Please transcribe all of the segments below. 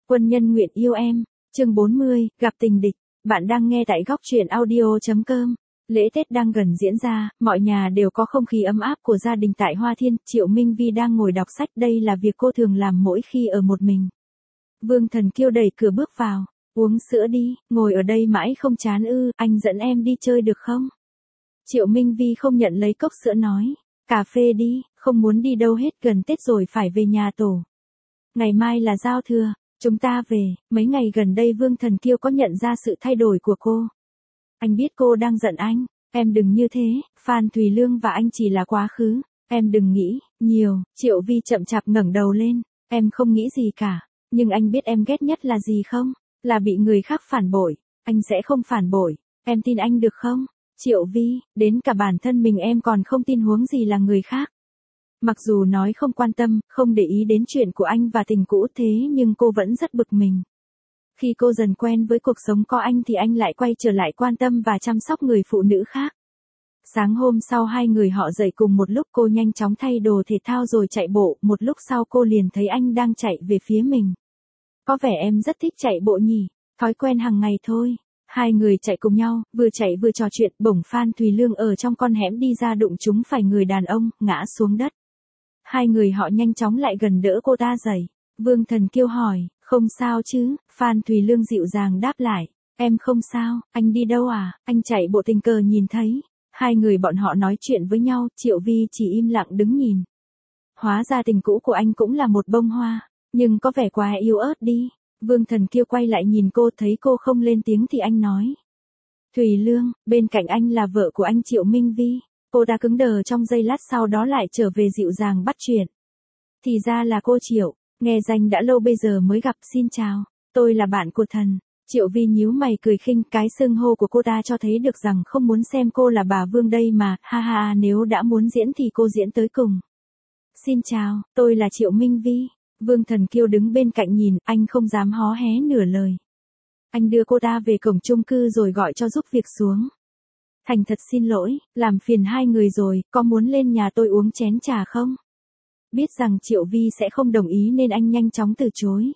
Quân nhân nguyện yêu em. Chương 40, gặp tình địch. Bạn đang nghe tại góc truyện audio.com. Lễ Tết đang gần diễn ra, mọi nhà đều có không khí ấm áp của gia đình tại Hoa Thiên. Triệu Minh Vi đang ngồi đọc sách, đây là việc cô thường làm mỗi khi ở một mình. Vương Thần Kiêu đẩy cửa bước vào. Uống sữa đi, ngồi ở đây mãi không chán ư, anh dẫn em đi chơi được không? Triệu Minh Vi không nhận lấy cốc sữa nói. Cà phê đi, không muốn đi đâu hết, gần Tết rồi phải về nhà tổ. Ngày mai là giao thừa, chúng ta về. Mấy ngày gần đây Vương Thần Kiêu có nhận ra sự thay đổi của cô. Anh biết cô đang giận anh, em đừng như thế, Phan Thùy Lương và anh chỉ là quá khứ, em đừng nghĩ nhiều. Triệu Vi chậm chạp ngẩng đầu lên, em không nghĩ gì cả, nhưng anh biết em ghét nhất là gì không? Là bị người khác phản bội. Anh sẽ không phản bội, em tin anh được không? Triệu Vi, đến cả bản thân mình em còn không tin, huống gì là người khác. Mặc dù nói không quan tâm, không để ý đến chuyện của anh và tình cũ, thế nhưng cô vẫn rất bực mình. Khi cô dần quen với cuộc sống có anh thì anh lại quay trở lại quan tâm và chăm sóc người phụ nữ khác. Sáng hôm sau hai người họ dậy cùng một lúc, cô nhanh chóng thay đồ thể thao rồi chạy bộ, một lúc sau cô liền thấy anh đang chạy về phía mình. Có vẻ em rất thích chạy bộ nhỉ, thói quen hàng ngày thôi. Hai người chạy cùng nhau, vừa chạy vừa trò chuyện, bỗng Phan Thùy Lương ở trong con hẻm đi ra đụng trúng phải người đàn ông, ngã xuống đất. Hai người họ nhanh chóng lại gần đỡ cô ta dậy. Vương Thần Kiêu hỏi, không sao chứ? Phan Thùy Lương dịu dàng đáp lại, em không sao. Anh đi đâu à? Anh chạy bộ tình cờ nhìn thấy. Hai người bọn họ nói chuyện với nhau, Triệu Vi chỉ im lặng đứng nhìn. Hóa ra tình cũ của anh cũng là một bông hoa, nhưng có vẻ quá yếu ớt đi. Vương Thần Kiêu quay lại nhìn cô, thấy cô không lên tiếng thì anh nói. Thùy Lương, bên cạnh anh là vợ của anh Triệu Minh Vi. Cô ta cứng đờ trong giây lát, sau đó lại trở về dịu dàng bắt chuyện. Thì ra là cô Triệu, nghe danh đã lâu bây giờ mới gặp, xin chào, tôi là bạn của Thần. Triệu Vi nhíu mày cười khinh, cái xưng hô của cô ta cho thấy được rằng không muốn xem cô là bà Vương đây mà, ha ha, nếu đã muốn diễn thì cô diễn tới cùng. Xin chào, tôi là Triệu Minh Vi. Vương Thần Kiêu đứng bên cạnh nhìn, anh không dám hó hé nửa lời. Anh đưa cô ta về cổng chung cư rồi gọi cho giúp việc xuống. Thành thật xin lỗi, làm phiền hai người rồi, có muốn lên nhà tôi uống chén trà không? Biết rằng Triệu Vi sẽ không đồng ý nên anh nhanh chóng từ chối.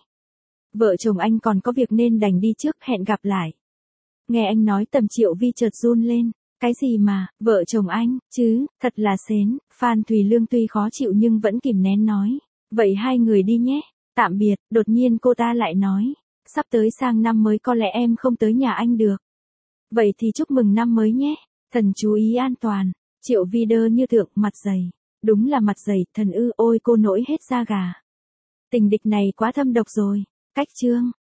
Vợ chồng anh còn có việc nên đành đi trước, hẹn gặp lại. Nghe anh nói tầm Triệu Vi chợt run lên. Cái gì mà, vợ chồng anh, chứ, thật là xến. Phan Thùy Lương tuy khó chịu nhưng vẫn kìm nén nói. Vậy hai người đi nhé, tạm biệt. Đột nhiên cô ta lại nói, sắp tới sang năm mới có lẽ em không tới nhà anh được. Vậy thì chúc mừng năm mới nhé, Thần chú ý an toàn. Triệu Vi đơ như tượng, mặt dày. Đúng là mặt dày, Thần ư, ôi cô nổi hết da gà. Tình địch này quá thâm độc rồi. Cách chương.